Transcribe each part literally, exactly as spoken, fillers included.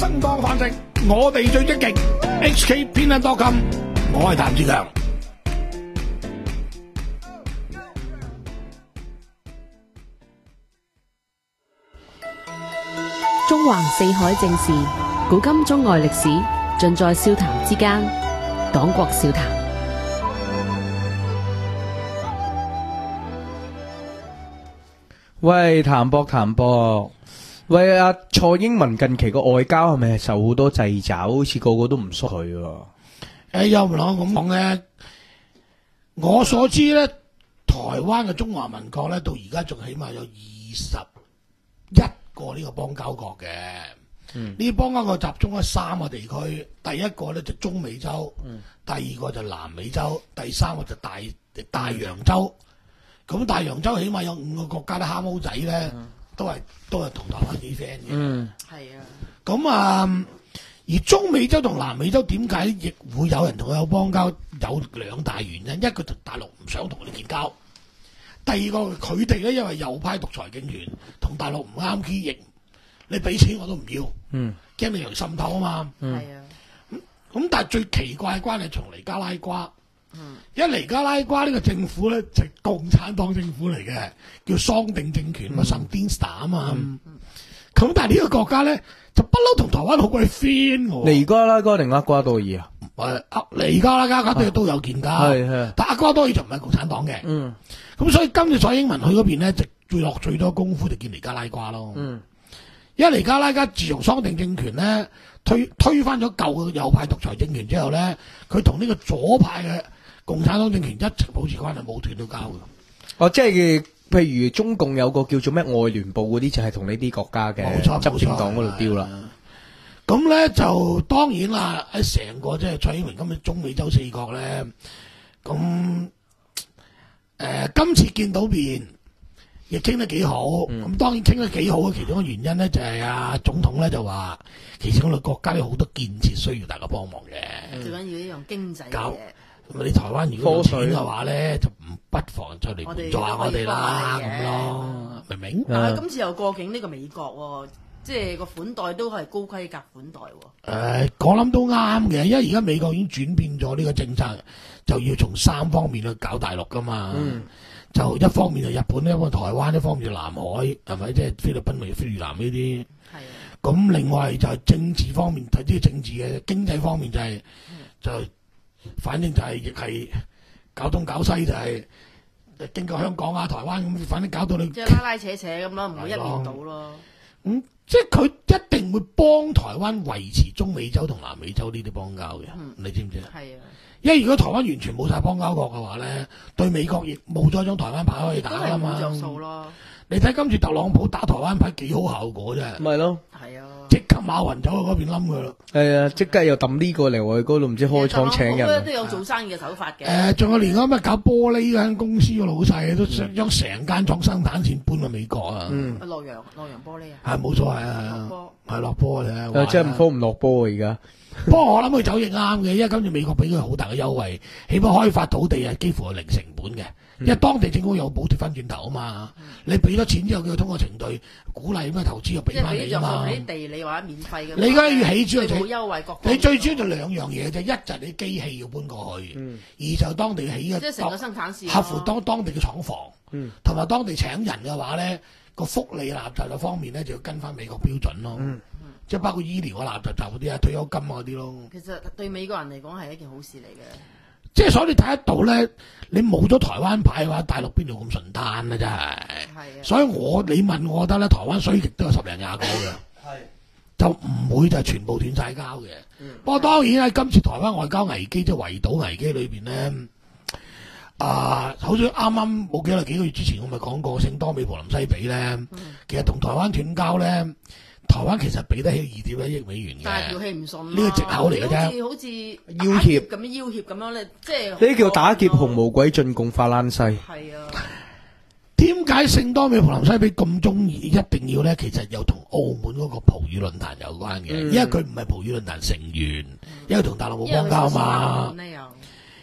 生當飯食，我哋最積極。H K 偏袒多金，我係譚志強。 中橫四海正事，古今中外歷史，盡在笑談之間。黨國笑談。 喂，譚博譚博，喂阿蔡英文近期個外交係咪受好多掣肘？好似個個都唔縮佢喎。 誒，又唔可咁講嘅。我所知咧，台灣嘅中華民國咧，到而家仲起碼有二十一個呢個邦交國嘅。嗯，呢啲邦交國集中喺三個地區，第一個咧就中美洲，嗯、第二個就南美洲，第三個就大大洋洲。咁大洋洲起碼有五個國家，啲蝦毛仔咧，嗯、都係都係同台灣幾 friend 嘅。嗯，係啊。咁啊，而中美洲同南美洲點解亦會有人同佢有邦交？有兩大原因，一個就大陸唔想同佢哋建交，第二個佢哋咧因為右派獨裁政權，同大陸唔啱 key，亦你俾錢我都唔要。嗯，驚你嚟滲透啊嘛。嗯，係啊。咁咁，但係最奇怪嘅關係從尼加拉瓜。嗯，因為尼加拉瓜呢個政府咧就係共產黨政府嚟嘅，叫桑定政權嘛，桑丁斯塔啊嘛。咁但係呢個國家咧就不嬲同台灣好鬼 friend 喎。 尼加拉瓜定厄瓜多爾啊？ 誒，尼加拉瓜都都有建交，係係，但厄瓜多爾就唔係共產黨嘅。嗯，咁所以今次蔡英文去嗰邊咧，就最落最多功夫就見尼加拉瓜咯。嗯，因為尼加拉瓜自從桑定政權咧推推翻咗舊嘅右派獨裁政權之後咧，佢同呢個左派嘅共產黨政權一直保持關係，冇斷到交嘅。 哦，即係譬如中共有個叫做咩外聯部嗰啲，就係同呢啲國家嘅執政黨嗰度丟啦。咁咧就當然啦，喺成個即係蔡英文今日中美洲四國咧，咁誒、呃、今次見到面亦傾得幾好。咁、嗯、當然傾得幾好嘅其中嘅原因咧，就係、是、啊總統咧就話，其實我哋國家有好多建設需要大家幫忙嘅。最緊要呢樣經濟嘅。咁你台灣如果有錢嘅話咧，就唔不妨再嚟援助下我哋啦，咁咯，明唔明？ 但係今次又過境呢個美國喎。即係個款待都係高規格款待喎。誒、 呃，我諗都啱嘅，因為而家美國已經轉變咗呢個政策，就要從三方面去搞大陸噶嘛。嗯、就一方面就日本，一方面台灣，一方面就南海，係咪？即係菲律賓、咪菲越南呢啲。係啊。咁另外就係政治方面，睇啲政治嘅經濟方面就係、是嗯、就反正就係亦係搞東搞西，就係經過香港啊、台灣咁，反正搞到你即係拉拉扯扯咁咯，唔會一面倒咯。 咁、嗯、即係佢一定會幫台灣維持中美洲同南美洲呢啲邦交嘅，嗯、你知唔知啊？係啊，因為如果台灣完全冇晒邦交國嘅話咧，對美國亦冇咗張台灣牌可以打啊嘛。都係冇着數咯。你睇今次特朗普打台灣牌幾好效果啫。咪咯。係啊。即刻馬雲走去嗰邊冧佢咯。係啊，即刻又抌呢個嚟去嗰度，唔知開廠請人。 都有做生意嘅手法嘅。 誒，仲有連嗰咩搞玻璃嗰間公司嘅老細都想將成間廠生產線搬去美國啊。嗯。 洛陽洛陽玻璃啊。 係冇錯係啊。落波。係落波嘅。 誒，即係唔科唔落波啊！而家。 不過我諗佢走亦啱嘅，因為今次美國俾佢好大嘅優惠，起碼開發土地係幾乎係零成本嘅，因為當地政府有補貼翻轉頭啊嘛。嗯、你俾咗錢之後，佢通過程序鼓勵咩投資又俾翻你啊嘛。 即係俾地你或者免費嘅。 你而家要起主要就冇優惠國。 你最主要就兩樣嘢啫，一就係你機器要搬過去，嗯、二就當地起嘅。 即係成個生產線。 合乎當當地嘅廠房，同埋、嗯、當地請人嘅話咧，個福利垃圾方面咧就要跟翻美國標準咯。嗯即係包括醫療啊、垃圾雜嗰啲啊、退休金啊嗰啲咯。 其實對美國人嚟講係一件好事嚟嘅。 即係所以你睇得到咧，你冇咗台灣牌嘅話，大陸邊度咁順攤咧？真係。係啊。所以我你問我覺得咧，台灣衰極都有十零廿個嘅。係。就唔會就係全部斷晒交嘅。嗯。不過當然喺今次台灣外交危機即係圍堵危機裏邊咧，啊，好似啱啱冇幾耐幾個月之前我咪講過聖多美葡林西比咧，嗯、其實同台灣斷交咧。台灣其實俾得起二點一億美元嘅， 但係條氣唔順， 呢個藉口嚟嘅啫。 好似好似要挾咁樣要挾咁樣咧，即係呢啲叫打劫紅毛鬼進貢法蘭西。 係啊， 點解聖多美葡林西比咁中意一定要咧？其實又同澳門嗰個葡語論壇有關嘅，嗯、因為佢唔係葡語論壇成員，嗯、因為同大陸冇邦交嘛。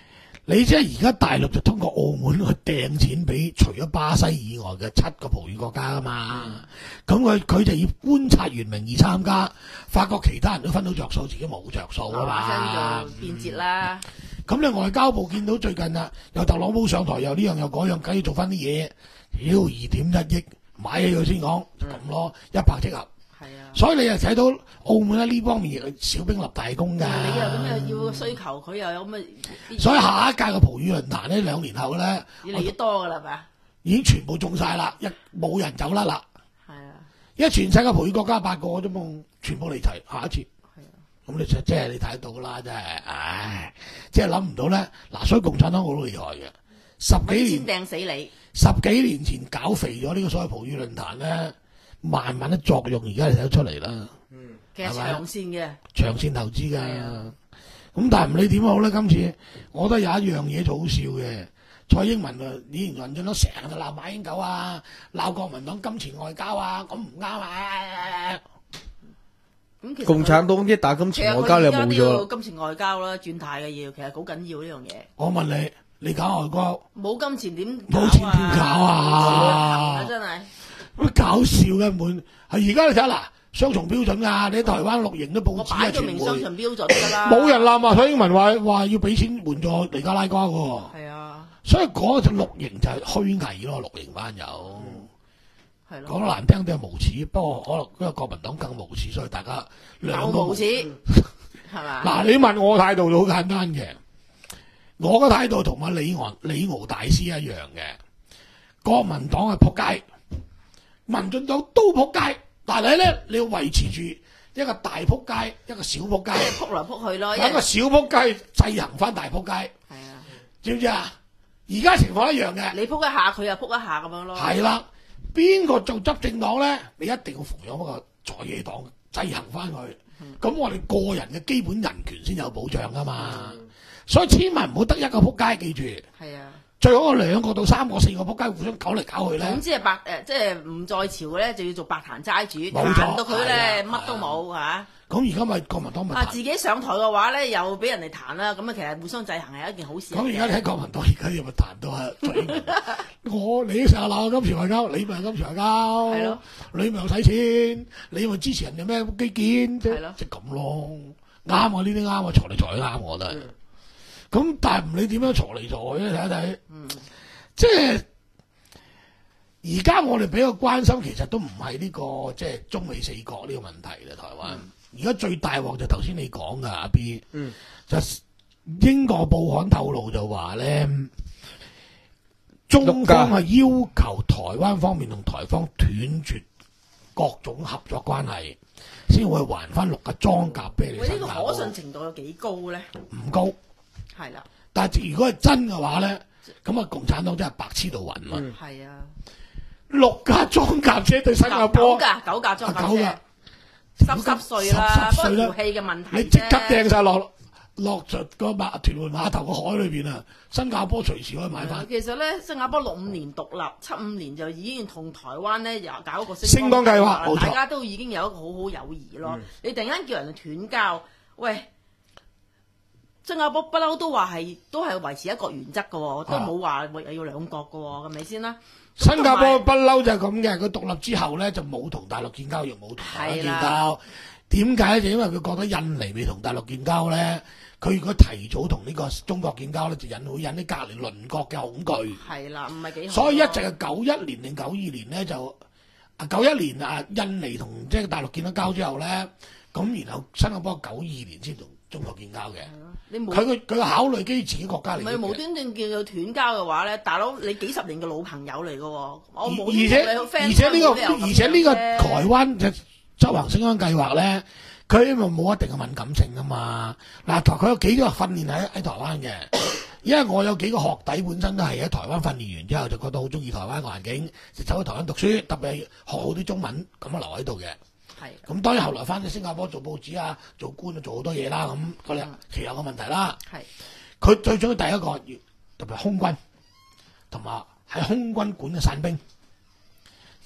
你即係而家大陸就通過澳門去掟錢俾除咗巴西以外嘅七個葡語國家啊嘛，咁佢佢就以觀察員名義參加，發覺其他人都分到着數，自己冇着數啊嘛， 就變節啦。 咁、嗯、你外交部見到最近啊，又特朗普上台又呢樣又嗰樣，梗要做翻啲嘢，妖二點一億買起佢先講，咁、嗯、咯，一拍即合。 係啊， 所以你又睇到澳門喺呢方面亦係小兵立大功㗎。 你又咁又要需求，佢又有咁嘅。 所以下一屆嘅葡語論壇呢，兩年後咧， 越嚟越多㗎啦，係咪啊？ 已經全部中晒啦，一冇人走甩啦。 係啊， 因為全世界葡語國家八個啫嘛，全部嚟齊，下一次。 係啊， 咁你就即係你睇到啦，真係，唉，即係諗唔到咧。嗱，所以共產黨好厲害嘅，十幾年先掟死你。 十幾年前搞肥咗呢個所謂葡語論壇咧。慢慢嘅作用而家睇得出嚟啦， 嗯，其實長線嘅， 長線投資㗎。咁但係唔理點好咧，今次我覺得有一樣嘢就好笑嘅，蔡英文啊，以前民進黨成日就鬧馬英九啊，鬧國民黨金錢外交啊，咁唔啱啊。 咁其實共產黨一打金錢外交你冇咗， 金錢外交啦，轉態嘅要，其實好緊要呢樣嘢。 我問你，你搞外交冇金錢點？ 冇錢點搞啊？ 真係。 咁搞笑嘅滿係而家你睇下嗱，雙重標準㗎，你喺台灣綠營都報紙啊， 擺咗明雙重標準㗎啦。 冇人鬧啊！蔡英文話話要俾錢援助尼加拉瓜㗎。 係啊， 所以嗰隻綠營就係虛偽咯，綠營班友。係咯。講得難聽啲係無恥，不過可能因為國民黨更無恥，所以大家兩個無恥係嘛？ 嗱，你問我態度就好簡單嘅，我嘅態度同阿李昂李敖大師一樣嘅，國民黨係仆街。民進黨都仆街，但係咧你要維持住一個大仆街，一個小仆街， 仆來仆去咯。 一個小仆街制衡翻大仆街，係啊，知唔知啊？而家情況一樣嘅， 你仆一下，佢又仆一下咁樣咯。 係啦，邊個做執政黨咧？你一定要逢有一個在野黨制衡翻佢。咁、嗯、我哋個人嘅基本人權先有保障噶嘛、嗯，所以千萬唔好得一個仆街，記住。係啊。最好兩個到三個、四個仆街互相搞嚟搞去咧。咁即係白誒，即係唔在朝嘅咧，就要做白壇齋主，彈到佢咧乜都冇嚇。咁而家咪國民黨咪啊，自己上台嘅話咧，又俾人哋彈啦。咁啊，其實互相制衡係一件好事。咁而家你睇國民黨而家又咪彈到啊？我你成日鬧金錢外交，你咪金錢外交。係咯。你咪又使錢，你咪支持人哋咩基建？係咯。即係咁咯，啱啊！呢啲啱啊，財嚟財去啱，我覺得。咁但係唔理點樣嘈嚟嘈去咧，睇一睇，嗯，即係而家我哋比較關心，其實都唔係呢個即係中美四國呢個問題啦。台灣而家最大鑊就頭先你講噶阿 B，嗯，就英國報刊透露就話咧，中方係要求台灣方面同台方斷絕各種合作關係，先會還翻六個裝甲俾你。喂，呢個可信程度有幾高咧？唔高。係啦，但係如果係真嘅話咧，咁啊共產黨真係白痴到暈嘛。係、嗯、啊，六架裝甲車對新加坡，九架九架裝甲車，濕濕碎啦，不過條氣嘅問題你即刻掟晒落落咗個碼屯門碼頭個海裏邊啊！新加坡隨時可以買翻。其實咧，新加坡六五年獨立，七五年就已經同台灣咧又搞一個星光計劃，大家都已經有一個好好友誼咯、嗯。你突然間叫人哋斷交，喂！新加坡不嬲都話係都係維持一國原則嘅喎，都冇話要兩國嘅喎，係咪先啦？新加坡不嬲就係咁嘅，佢獨立之後咧就冇同大陸建交，亦冇同台灣建交。點解？就因為佢覺得印尼未同大陸建交咧，佢如果提早同呢個中國建交咧，就引會引啲隔離鄰國嘅恐懼。係啦，唔係幾好。所以一直係九一年定九二年咧就啊九一年啊印尼同即係大陸建咗交之後咧，咁然後新加坡九二年先同中國建交嘅。佢佢佢考慮基於自己國家嚟嘅。唔係無端端叫佢斷交嘅話咧，大佬你幾十年嘅老朋友嚟嘅喎，我冇而且而且呢個而且呢個台灣嘅執行星光計劃咧，佢因為冇一定嘅敏感性噶嘛。嗱，佢有幾個訓練喺喺台灣嘅，因為我有幾個學弟本身都係喺台灣訓練完之後就覺得好中意台灣嘅環境，就走去台灣讀書，特別係學好啲中文咁樣留喺度嘅。係，咁當然後來翻去新加坡做報紙啊，做官啊，做好多嘢啦。咁嗰啲其有個問題啦。係，佢最重要第一個要特別空軍，同埋喺空軍管嘅散兵，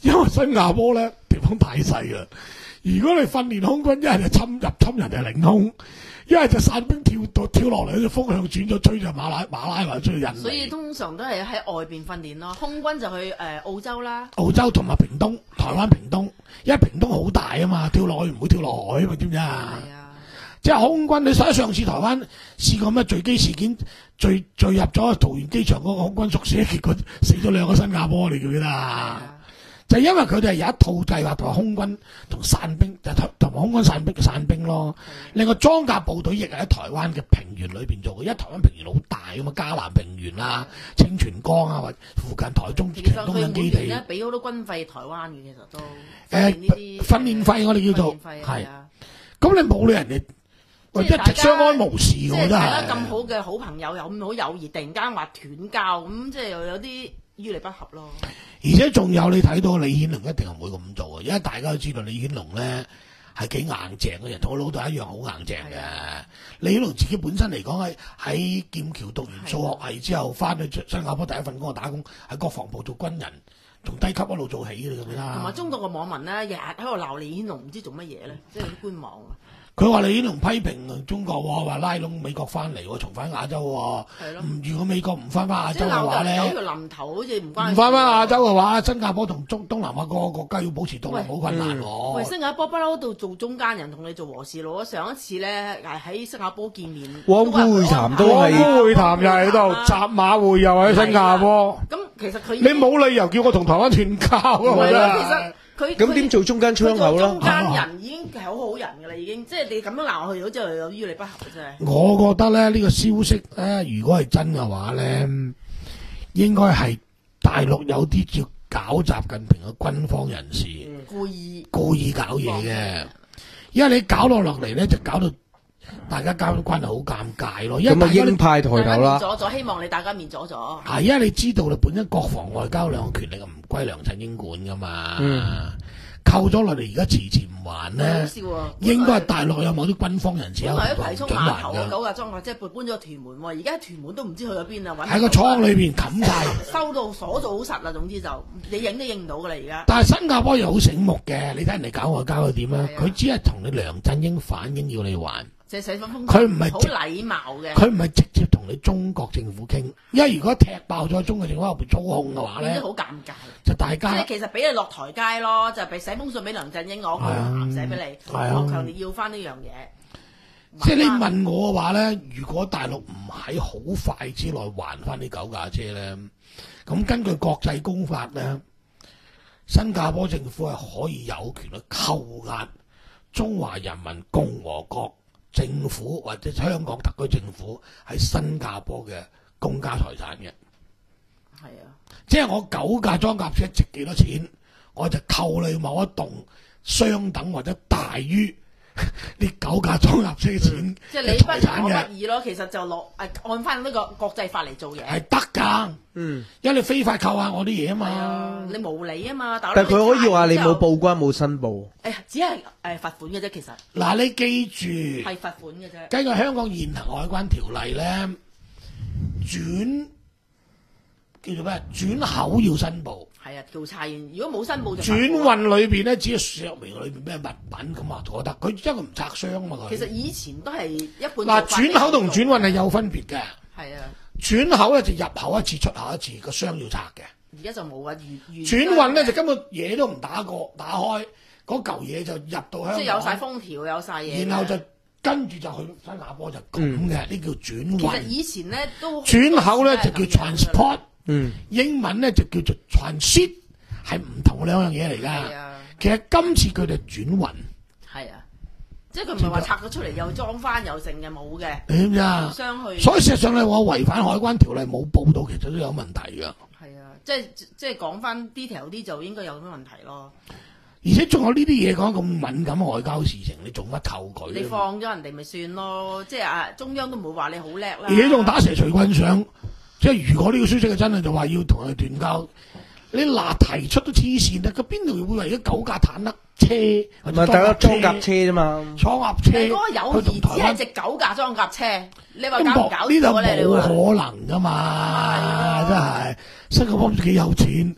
因為新加坡咧地方太細啦。如果你訓練空軍，一係就侵入侵人哋領空，一係就散兵跳到跳落嚟，就風向轉咗，吹就馬拉馬拉或者吹印尼。 所以通常都係喺外邊訓練咯。空軍就去誒、呃、澳洲啦， 澳洲同埋屏東、台灣屏東，因為屏東好大啊嘛，跳落去唔會跳落海啊嘛，知唔知啊？ 係啊， 即係空軍，你睇上次台灣試過咩墜機事件，墜墜入咗桃園機場嗰個空軍宿舍，結果死咗兩個新加坡，你記唔記得啊？就因為佢哋係有一套計劃同埋空軍同散兵，就同埋空軍散兵散兵咯。另外裝甲部隊亦係喺台灣嘅平原裏邊做嘅，因為台灣平原好大啊嘛，嘉南平原啦、清泉江啊，或附近台中長東引基地。其實佢每年咧俾好多軍費台灣嘅，其實都誒呢啲訓練費我哋叫做係。咁你冇理人哋。喂，一直相安無事嘅，真係。大家咁好嘅好朋友，又咁好友誼，突然間話斷交，咁即係又有啲於理不合咯。 而且仲有你睇到李顯龍一定係唔會咁做嘅，因為大家都知道李顯龍咧係幾硬淨嘅人，同我老豆一樣好硬淨嘅。李顯龍自己本身嚟講係喺劍橋讀完數學系之後，翻去新加坡第一份工就打工喺國防部做軍人，從低級一路做起嘅咁啦。 同埋中國嘅網民咧，日日喺度鬧李顯龍，唔知做乜嘢咧，即係啲官網啊。 佢話李顯龍批評中國喎，話拉攏美國翻嚟喎，重返亞洲喎。係咯。如果美國唔翻翻亞洲嘅話咧， 有條林頭好似唔關。 唔翻翻亞洲嘅話，新加坡同中東南亞各個國家要保持獨立好困難喎。 喂，新加坡不嬲度做中間人，同你做和事佬。上一次咧係喺新加坡見面， 汪辜會談都係。 汪辜會談又喺度，習馬會又喺新加坡。 咁其實佢你冇理由叫我同台灣斷交啊！我覺得。 佢咁點做中間窗口啦？ 中間人已經係好好人㗎啦，已經即係你咁樣鬧佢，好似有於理不合嘅真係。 我覺得咧呢、呢個消息咧，如果係真嘅話咧，應該係大陸有啲叫搞習近平嘅軍方人士， 嗯、故意故意搞嘢嘅，因為你搞落落嚟咧，就搞到大家交關係好尷尬咯。 咁啊，鷹派抬頭啦， 咗咗，希望你大家面咗咗。 係，因為你知道啦，本身國防外交兩個權力唔歸梁振英管噶嘛。嗯。扣咗落嚟，而家遲遲唔還咧，應該係大陸有某啲軍方人士有喺葵涌碼頭嘅九架裝甲車搬咗屯門喎，而家屯門都唔知去咗邊啦， 喺個倉裏邊冚晒， 收到鎖到好實啦。總之就你影都影唔到噶啦，而家。 但係新加坡又好醒目嘅，你睇人哋搞外交係點啊？佢只係同你梁振英反映要你還。佢唔係好禮貌嘅， 佢唔係直接同你中國政府傾，因為如果踢爆咗中國政府入邊操控嘅話咧， 好尷尬。 就大家即係其實俾你落台階咯，就俾寫封信俾梁振英，我佢寫俾你，我強烈要翻呢樣嘢。 即係你問我嘅話咧，如果大陸唔喺好快之內還翻呢九架車咧，咁根據國際公法咧，新加坡政府係可以有權去扣押中華人民共和國政府或者香港特區政府喺新加坡嘅公家財產嘅。 係啊，即係我九架裝甲車值幾多錢，我就扣你某一棟相等或者大於呢九架裝甲車嘅錢、嗯、 即係你不我不義咯。其實就落誒按翻呢個國際法嚟做嘢係得㗎。嗯，因為你非法扣下我啲嘢啊嘛、 啊，你無理啊嘛。 但係佢可以話你冇報關冇申報。 誒，只係誒罰款嘅啫，其實。 嗱，你記住係罰款嘅啫。 根據香港現行海關條例咧，轉叫做咩？轉口要申報。 係啊，調查完如果冇申報就轉運裏邊咧，只係説明裏邊咩物品咁啊，覺得佢因為唔拆箱嘛。 其實以前都係一半。 嗱，轉口同轉運係有分別嘅。 係啊。轉口咧就入口一次，出口一次，個箱要拆嘅。 而家就冇啊， 轉運咧就根本嘢都唔打過，打開嗰嚿嘢就入到香港。 即係有晒封條，有晒嘢。 然後就跟住就去新加坡就咁嘅，呢、嗯、叫轉運。 其實以前咧都轉口咧就叫 transport， 嗯，英文咧就叫做 transit， 係唔同兩樣嘢嚟㗎。其實今次佢哋轉運。係啊。即係佢唔係話拆咗出嚟又裝翻又剩嘅，冇嘅。你知唔知啊？相去。所以事實上咧，我違反海關條例冇報到，其實都有問題㗎。係啊，即係即係講翻 detail 啲就應該有咩問題咯。而且仲有呢啲嘢講咁敏感外交事情，你做乜扣佢？你放咗人哋咪算咯，即係啊中央都唔會話你好叻啦。而且仲打蛇隨棍上，即係如果呢個消息係真係就話要同佢斷交。你嗱提出都黐線啦，佢邊度會為咗九架坦克車或者裝甲車啫嘛？裝甲車，你嗰個友誼只係值九架裝甲車，你話搞唔搞錯咧？你冇可能噶嘛，真係新加坡幾有錢，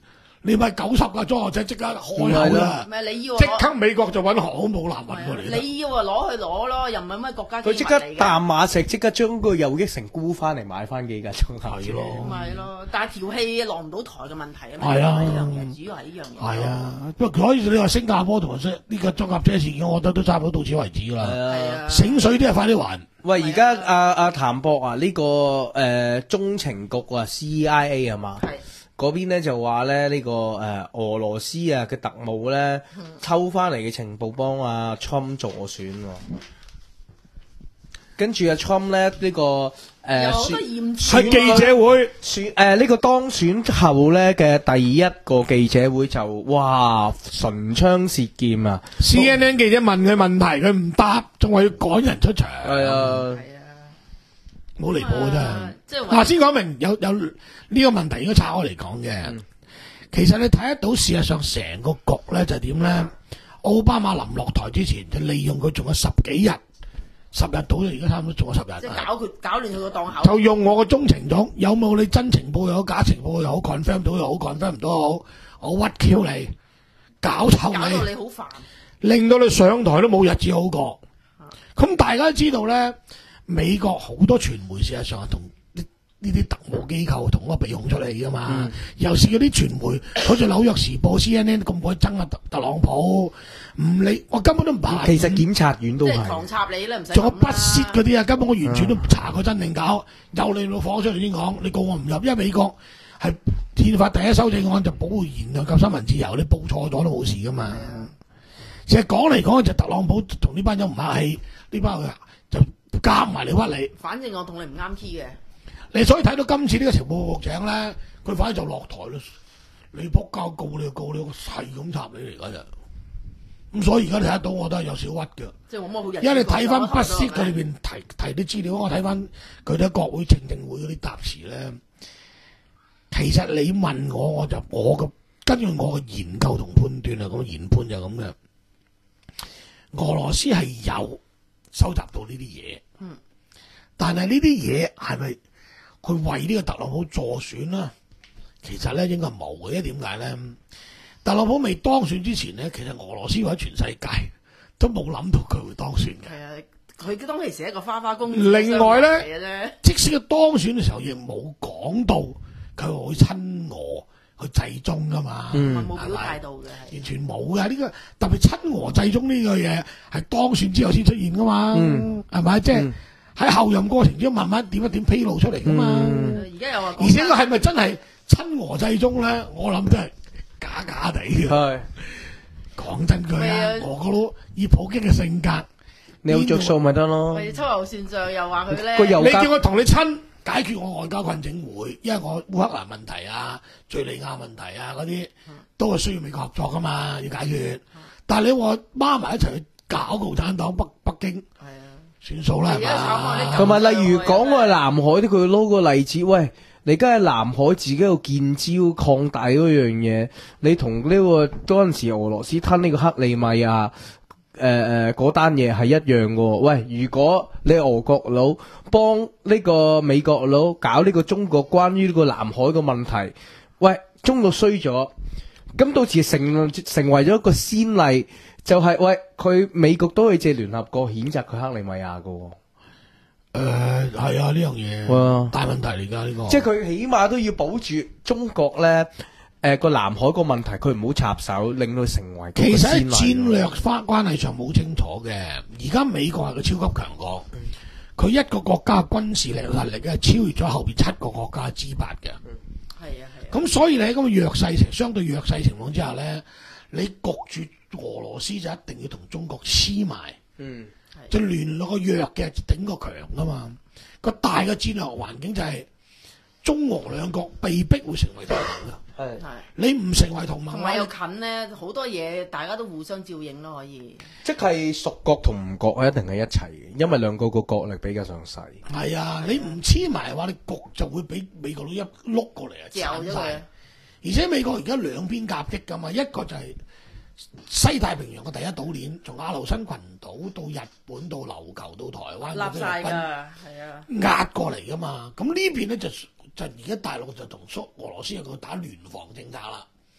你咪九十架裝甲車即刻開口啦， 唔係你要即刻美國就揾航空母艦運過嚟。 你要啊攞去攞咯，又唔係咩國家機密嚟嘅。 佢即刻淡馬錫即刻將個又益城沽翻嚟買翻幾架裝甲車。 咪咯，但係條氣落唔到台嘅問題啊嘛。 係啊， 呢樣嘢主要係呢樣嘢。 係啊，不過所以你話新加坡同埋呢個裝甲車事件，我覺得都差唔多到此為止啦。 係啊， 醒水啲啊，快啲還！ 喂，而家阿阿譚博啊，呢、這個誒、呃、中情局啊 C I A 係嘛？係。嗰邊咧就話咧呢、這個誒、呃、俄羅斯啊嘅特務咧、嗯、抽翻嚟嘅情報幫阿 Trump 助選喎、哦，跟住阿 Trump 咧呢、這個誒選係記者會選誒呢、呃這個當選後咧嘅第一個記者會就哇唇槍舌劍啊 ！C N N 記者問佢問題，佢唔答，仲話要趕人出場。 係啊。 冇離譜啊！真係嗱，先講明有有呢個問題應該拆開嚟講嘅。嗯、其實你睇得到，事實上成個局咧就係點咧？奧巴馬臨落台之前就利用佢仲有十幾日，十日到咗，而家差唔多仲有十日。 即係搞佢搞亂佢個檔口。 就用我個中情種，有冇你真情報又好，假情報又好 ，confirm 到又好 confirm 唔到好，我屈 Q 你，搞臭你，搞到你好煩， 令到你上台都冇日子好過。咁、啊、大家都知道咧。美國好多傳媒事實上係同呢呢啲特務機構同個鼻孔出嚟噶嘛，嗯、尤其是嗰啲傳媒，好似紐約時報 C N N 咁鬼憎啊特特朗普，唔理我根本都唔怕。 其實檢察院都係， 即係狂插你啦，唔使。 仲有不屑嗰啲啊，根本我完全都唔查過真定假，有你老火出嚟先講，你告我唔入，因為美國係憲法第一修正案就保護言論及新聞自由，你報錯咗都冇事噶嘛。其實講嚟講去就特朗普同呢班人唔客氣，呢班佢就。夾埋你屈你， 反正我同你唔啱 key 嘅。 你所以睇到今次呢個情報局長咧，佢反而就落台咯。你仆交告你就告你，係咁插你嚟噶咋。咁所以而家你睇得到，我都係有少屈嘅。即係冇乜好。因為你睇翻不息佢裏邊提提啲資料，我睇翻佢哋喺國會聽證會嗰啲答詞咧，其實你問我，我就我嘅根據我嘅研究同判斷啊，咁研判就咁嘅。俄羅斯係有收集到呢啲嘢。嗯，但係呢啲嘢係咪佢為呢個特朗普助選啦？其實咧應該冇嘅，因為點解咧？特朗普未當選之前咧，其實俄羅斯或者全世界都冇諗到佢會當選嘅。係啊， 佢當其時係一個花花公子。 另外咧，即使佢當選嘅時候，亦冇講到佢會親俄去制中噶嘛。 嗯，冇表態到嘅， 完全冇嘅。呢、這個特別親俄制中呢個嘢係當選之後先出現噶嘛。嗯，係咪？即係喺後任過程之中慢慢點一點披露出嚟噶嘛。 而家又話， 而且佢係咪真係親俄制中咧？我諗真係假假地嘅。係講真句啊，俄國佬以普京嘅性格， 你有着數咪得咯？ 咪秋後算賬，又話佢咧。 你叫我同你親解決我外交困境會，因為我烏克蘭問題啊、敍利亞問題啊嗰啲都係需要美國合作噶嘛，要解決。但係你話孖埋一齊去搞共產黨北北京，係啊，算數啦。 同埋例如講話南海啲，佢撈個例子，喂。你而家喺南海自己個建招擴大嗰樣嘢，你同呢、這個嗰陣時俄羅斯吞呢個克里米亞誒誒嗰單嘢係一樣嘅。喂，如果你俄國佬幫呢個美國佬搞呢個中國關於呢個南海嘅問題，喂，中國衰咗，咁到時成成為咗一個先例，就係、是、喂佢美國都可以借聯合國譴責佢克里米亞嘅。 誒，係啊，呢樣嘢大問題嚟噶呢個， 即係佢起碼都要保住中國咧，誒個南海個問題，佢唔好插手，令到成為其實喺戰略關關係上冇清楚嘅。而家美國係個超級強國，佢、嗯、一個國家嘅軍事力能力係超越咗後邊七個國家之八嘅。係啊係啊。咁所以你喺咁嘅弱勢情相對弱勢情況之下咧，你焗住俄羅斯就一定要同中國黐埋。嗯。就聯絡個弱嘅頂個強噶嘛，個大嘅戰略環境就係中俄兩國被逼會成為同盟噶。係係，你唔成為同盟，同埋又近咧，好多嘢大家都互相照應咯，可以。 即係屬國同唔國一定係一齊嘅，因為兩個個國力比較上細。係啊，你唔黐埋嘅話，你局就會俾美國佬一碌過嚟啊，鏟晒。而且美國而家兩邊夾擊噶嘛，一個就係、是。西太平洋嘅第一島鏈，從阿留申群島到日本到琉球到台灣， 立晒㗎，係啊， 壓過嚟噶嘛。咁呢邊咧就就而家大陸就同蘇俄羅斯有個打聯防政策啦。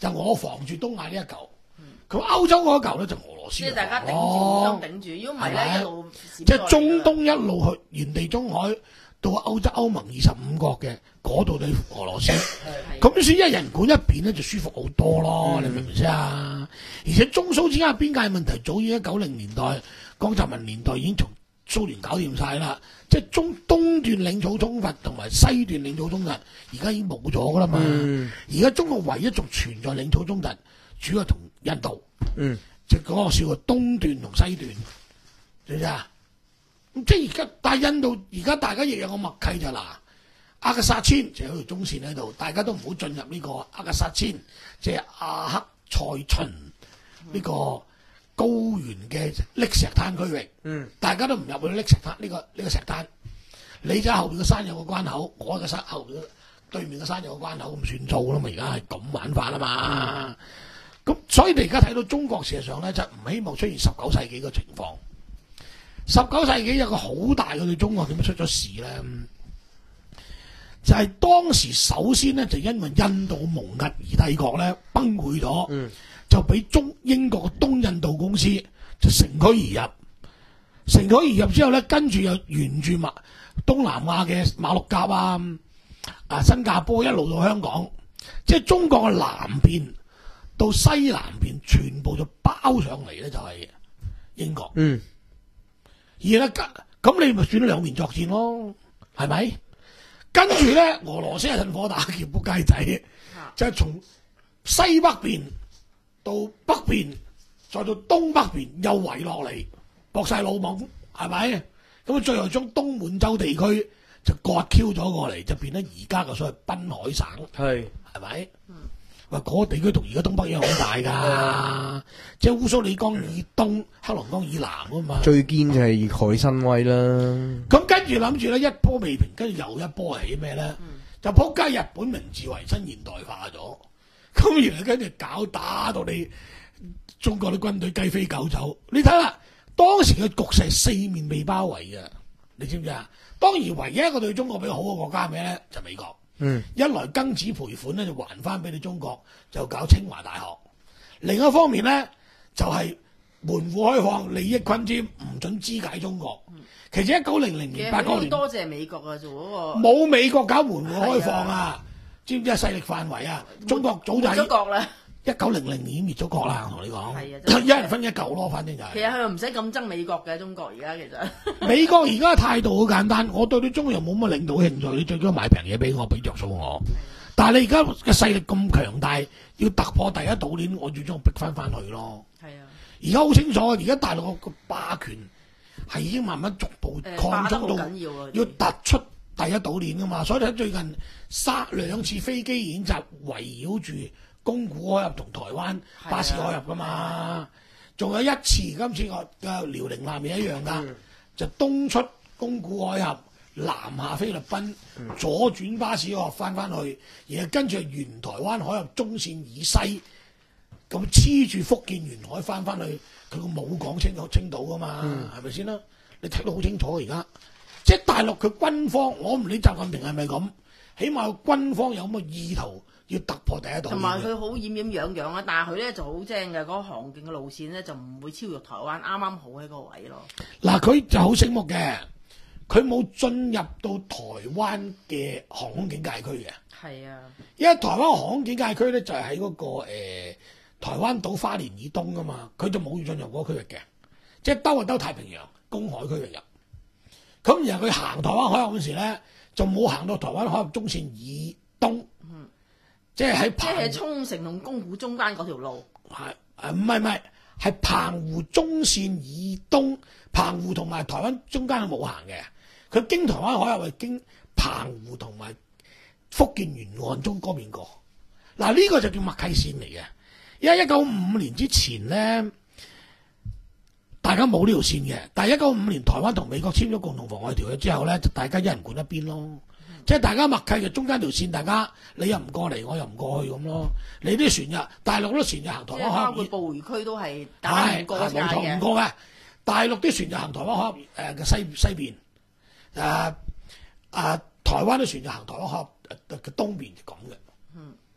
就我防住東亞呢一嚿，咁歐洲嗰一嚿咧就俄羅斯。 即係大家頂住， 哦互相頂住。如果唔係咧，一路即係中東一路去沿地中海到歐洲歐盟二十五國嘅嗰度對俄羅斯，咁先一人管一邊咧就舒服好多咯，你明唔明先啊？而且中蘇之間嘅邊界問題早已喺九零年代江澤民年代已經從蘇聯搞掂晒啦，即係中東段領土衝突同埋西段領土衝突，而家已經冇咗噶啦嘛。而家、嗯、中國唯一仲存在領土衝突，主要係同印度， 嗯， 即係嗰個叫做東段同西段，知唔知啊？咁即係而家，但係印度而家大家亦有個默契就嗱，阿克薩千就有條中線喺度，大家都唔好進入呢個阿克薩千，即係阿克塞秦呢個高原嘅礫石灘區域，嗯，大家都唔入去礫石灘呢個呢、呢個石灘，你就喺後邊個山有個關口，我喺個山後邊對面個山有個關口，咁算數啦嘛，而家係咁玩法啦嘛，咁、嗯、所以你而家睇到中國事實上咧就唔希望出現十九世紀嘅情況。十九世紀有個好大嘅對中國點樣出咗事咧，就係、是、當時首先咧就因為印度蒙兀兒帝國咧崩潰咗，嗯、就俾中英國嘅東印度公司就乘虛而入，乘虛而入之後咧，跟住又沿住馬東南亞嘅馬六甲啊、啊新加坡一路到香港，即係中國嘅南邊到西南邊全部就包上嚟咧，就係英國。嗯。而咧咁你咪選咗兩面作戰咯，係咪？跟住咧，俄羅斯係趁火打劫仆街仔，就係、是、從西北邊到北邊，再到東北邊又圍落嚟，搏晒老懵，係咪？咁啊，最後將東滿洲地區就割 Q 咗過嚟，就變咗而家嘅所謂濱海省，係係咪？話嗰個地區同而家東北一樣好大㗎，即係烏蘇里江以東、黑龍江以南啊嘛。 最堅就係海參崴啦。 咁跟住諗住咧，一波未平，跟住又一波起咩咧？嗯、就仆街日本明治維新現代化咗，咁原來跟住搞打到你中國啲軍隊雞飛狗走。你睇下當時嘅局勢四面被包圍嘅，你知唔知啊？當然唯一一個對中國比較好嘅國家係咩咧？就係、美國。嗯，一來庚子賠款咧就還翻俾你中國，就搞清華大學；另一方面咧就係、是、門戶開放，利益昆佔，唔准肢解中國。嗯、其實一九零零年八九年， 多謝美國啊，做嗰個冇美國搞門戶開放啊，知唔知啊？勢力範圍啊，中國早就咗國啦。 一九零零年滅咗國啦，我同你講， 係啊， 一人分一嚿咯，反正就係、是。 其實佢又唔使咁憎美國嘅，中國而家其實。 美國而家嘅態度好簡單，我對你中國又冇乜領導興趣，你最緊要買平嘢俾我，俾着數我。但係你而家嘅勢力咁強大，要突破第一島鏈，我最終逼翻翻去咯。係啊，而家好清楚，而家大陸個霸權係已經慢慢逐步擴張到要，要突出第一島鏈噶嘛。所以睇最近三兩次飛機演習圍繞住宮古海峽同台灣巴士海峽噶嘛，仲有一次今次個嘅遼寧艦亦一樣噶，嗯、就東出宮古海峽，南下菲律賓，嗯、左轉巴士海峽翻翻去，然後跟住沿台灣海峽中線以西，咁黐住福建沿海翻翻去，佢個冇講清楚青島噶嘛，係咪先啦？你睇到好清楚而家，即係大陸佢軍方，我唔理習近平係咪咁，起碼軍方有咁嘅意圖。要突破第一島， 同埋佢好掩掩養養啊！但係佢咧就好正嘅，嗰、那個航徑嘅路線咧就唔會超越台灣，啱啱好喺個位咯。嗱，佢就好醒目嘅，佢冇進入到台灣嘅航空警戒區嘅。係啊，因為台灣航空警戒區咧就係喺嗰個誒、呃、台灣島花蓮以東噶嘛，佢就冇進入嗰個區域嘅，即係兜啊兜太平洋公海區域入。咁然後佢行台灣海峽嗰時咧，就冇行到台灣海峽中線以東。嗯。即係喺即係沖繩同宮古中間嗰條路，係誒唔係唔係，係澎湖中線以東，澎湖同埋台灣中間係冇行嘅，佢經台灣海峽係經澎湖同埋福建沿岸中嗰邊過。嗱、這、呢個就叫默契線嚟嘅，因為一九五五年之前咧，大家冇呢條線嘅，但係一九五五年台灣同美國簽咗共同防衛條約之後咧，就大家一人管一邊咯。即係大家默契嘅中間條線，大家你又唔過嚟，我又唔過去咁咯。你啲船入大陸啲船就行台灣海峽，包括捕魚區都係大家唔過界嘅。冇錯，唔過嘅。大陸啲船就行台灣海峽誒嘅西西邊，誒、呃、誒、呃、台灣啲船就行台灣海峽嘅東邊咁嘅。嗯。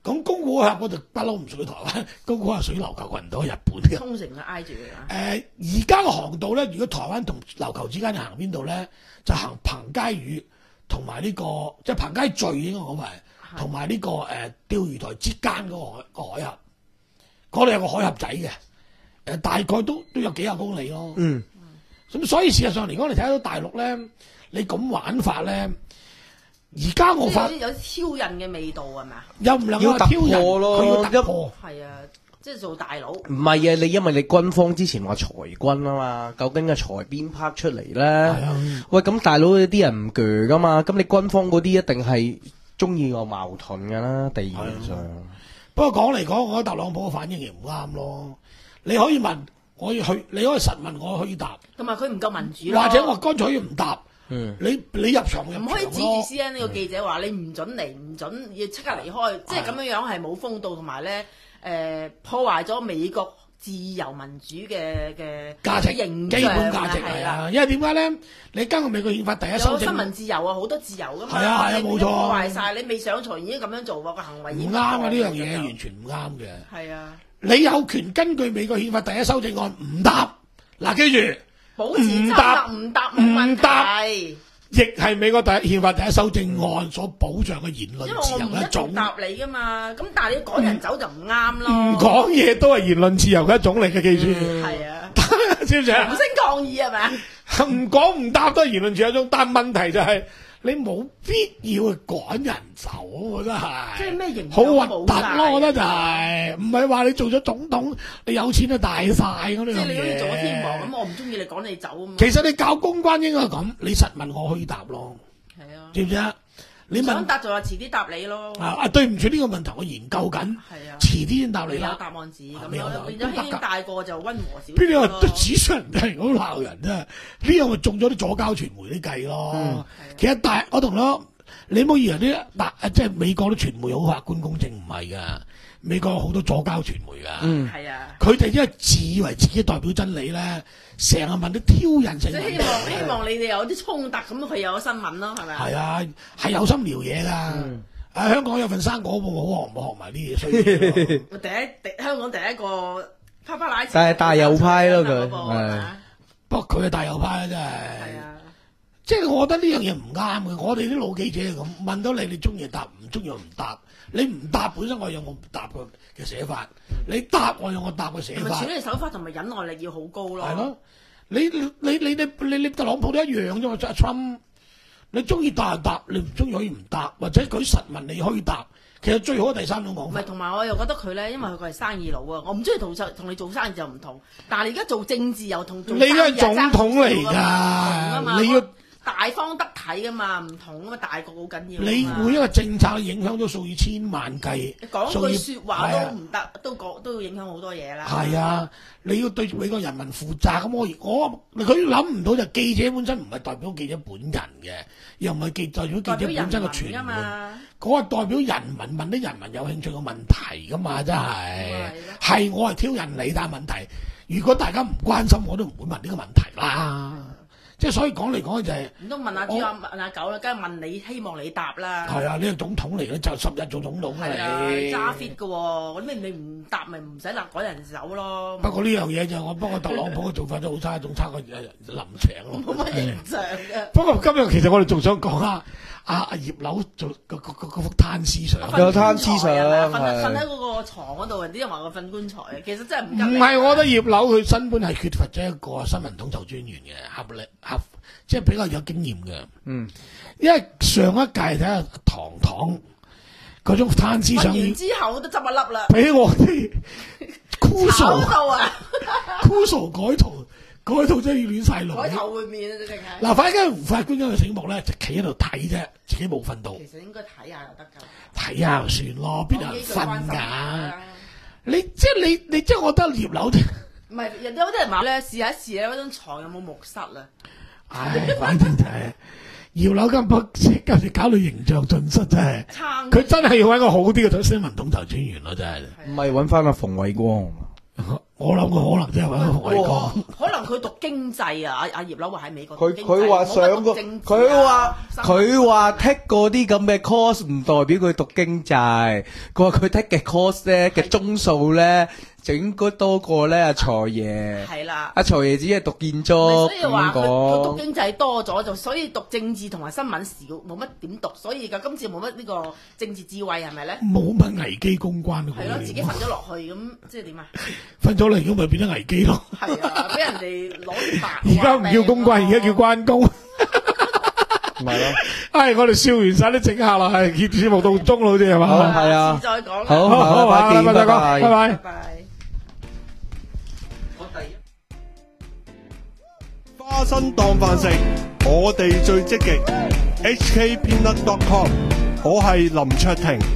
咁宮古海峽嗰度不嬲唔屬於台灣，宮古海峽屬於琉球群島日本嘅。 沖繩係挨住嘅。 誒而家嘅航道咧，如果台灣同琉球之間行邊度咧，就行彭佳嶼同埋呢個即係彭佳嶼應該講埋，同埋呢個誒、呃、釣魚台之間嗰個海個海峽，嗰度有個海峽仔嘅，誒、呃、大概都都有幾廿公里咯。 嗯， 咁所以事實上嚟講，你睇到大陸咧，你咁玩法咧。而家我發有啲挑釁嘅味道係咪啊？ 又唔能夠挑釁咯，佢要突破。 係啊，即係做大佬。 唔係啊，你因為你軍方之前話裁軍啊嘛，究竟係裁邊 part 出嚟咧？ 啊、 喂，咁大佬有啲人唔鋸噶嘛，咁你軍方嗰啲一定係中意個矛盾噶啦，地緣上。 不過講嚟講，我覺得特朗普嘅反應亦唔啱咯。你可以問我要去，你可以實問我可以答。 同埋佢唔夠民主， 或者我乾脆可以唔答。 嗯， 你你入場入唔可以指住 C N N 呢個記者話、嗯、你唔準嚟，唔準要即刻離開，即係咁樣樣係冇風度，同埋咧誒破壞咗美國自由民主嘅嘅價值形象基本價值係啊。因為點解咧？你根據美國憲法第一修正， 有新聞自由啊，好多自由噶嘛。 係啊係啊，冇錯。 破壞晒，你未上台已經咁樣做喎，個行為唔啱啊！呢樣嘢完全唔啱嘅。 係啊， 你有權根據美國憲法第一修正案唔答嗱，記住。 保持唔答唔答冇問題， 亦係美國第一憲法第一修正案所保障嘅言論自由嘅一種。 因為我唔一定答你噶嘛，咁但係你趕人走就唔啱咯。 唔講嘢都係言論自由嘅一種嚟嘅，記住。 係啊， 知唔知啊？ 無聲抗議係咪？ 唔講唔答都係言論自由一種，但問題就係、是。你冇必要去趕人走，我覺得係。 即係咩形好核突咯，我覺得就係、是，唔係話你做咗總統，你有錢就大晒嗰啲嘢。 即係你好似做咗天王咁，我唔中意你趕你走啊嘛。 其實你搞公關應該係咁，你實問我可以答咯。 係啊。 知唔知啊？你問想答就話遲啲答你咯。 啊啊！對唔住呢個問題，我研究緊。 係啊。遲啲先答你啦。 有答案紙咁樣，變咗輕大個就温和少。 邊啲話紙上人係好鬧人啫？呢樣咪中咗啲左膠傳媒啲計咯。嗯、其實大我同你。你唔好以為啲嗱，即係美國啲傳媒好客觀公正，唔係噶。美國有好多左膠傳媒噶， 嗯， 係啊。 佢哋因為自以為自己代表真理咧，成日問啲挑釁性問題。 希望希望你哋有啲衝突，咁佢又有新聞咯，係咪啊？ 係啊，係有心聊嘢噶。 嗯、 啊，香港有份生果報，好學唔學埋啲嘢衰嘢。 第一第香港第一個啪啪拉， 但係大右派咯佢，係。 不過佢係大右派真係。係啊。即係我覺得呢樣嘢唔啱嘅，我哋啲老記者係咁問到你，你中意答，唔中意唔答。你唔答本身我有我唔答嘅嘅寫法，你答我有我答嘅寫法。 處理手法同埋忍耐力要好高咯。 係咯，你你你你你你特朗普都一樣啫嘛，阿 Trump，你中意答就答，你唔中意可以唔答，或者佢實問你可以答。其實最好嘅第三種講法。 唔係，同埋我又覺得佢咧，因為佢係生意佬啊，我唔中意同同你做生意就唔同，但係你而家做政治又同做生意你係總統嚟㗎，你要。 大方得體噶嘛，唔同啊嘛，大局好緊要。 你每一個政策影響咗數以千萬計， 講句説話都唔得，都講都要影響好多嘢啦。係啊，你要對美國人民負責。咁我我佢諗唔到就記者本身唔係代表記者本人嘅，又唔係記代表記者本身嘅傳媒。嗰個代表人民問啲人民有興趣嘅問題噶嘛，真係係我係挑釁你，但係問題如果大家唔關心，我都唔會問呢個問題啦。即係所以講嚟講去就係唔通問阿豬啊問阿狗啦，梗係問你，希望你答啦。 係啊，你係總統嚟嘅，就十日做總統啊你。 揸 fit 嘅喎，咁你你唔答咪唔使立改人手咯。 不過呢樣嘢就我不過特朗普嘅做法都好差，仲差過林鄭咯。 冇乜形象嘅。 不過今日其實我哋仲想講下阿阿葉劉做嗰幅攤屍相。 有攤屍相， 瞓瞓喺嗰個床嗰度，啲人話佢瞓棺材嘅，其實真係唔唔係，我覺得葉劉佢根本係缺乏咗一個新聞統籌專員嘅合力。即係比較有經驗嘅，嗯，因為上一屆睇下唐唐嗰種攤屍相， 完之後都執一粒啦， 俾我哋酷數啊， 酷數改圖改圖真係要亂晒龍， 改頭換面啊，直情係。 嗱，反正胡法官嗰個醒目咧，就企喺度睇啫，自己冇瞓到。 其實應該睇下就得㗎， 睇下就算咯，邊有人瞓㗎？你即係你你即係我覺得葉劉唔係人哋有啲人話咧，試下試咧嗰張牀有冇木塞啊？ 唉，反正就係葉劉今鋪今次搞到形象盡失，真係佢真係要揾個好啲嘅新聞統籌專員咯，真係。 唔係揾翻阿馮偉光。 我諗佢可能真係揾個外國。 可能佢讀經濟啊，阿阿葉劉話喺美國讀佢經濟佢話上個， 冇乜讀政治佢話啊佢話 take 嗰啲咁嘅 course 唔代表佢讀經濟，佢話佢 take 嘅 course 咧嘅鐘數咧，就應該多過咧阿財爺。 係啦， 阿財爺只係讀建築所以話咁佢佢讀講。 經濟多咗，就所以讀政治同埋新聞少，冇乜點讀，所以㗎今次冇乜呢個政治智慧係咪咧？ 冇乜危機公關嗰係咯，自己瞓咗落去咁，即係點啊？ 瞓咗嚟咁咪變咗危機咯。 係啊，俾人哋攞啲白。 而家唔叫公關，而家叫關公。 唔係咯， 唉，我哋笑完晒啲整客啦，係節節目到鐘啦，好似係嘛？ 好係啊下次再講啦。 好好好， 拜拜下禮拜再講， 拜拜拜拜拜。拜。 花生當飯食，我哋最積極。H K Peanut dot com， 我係林卓廷。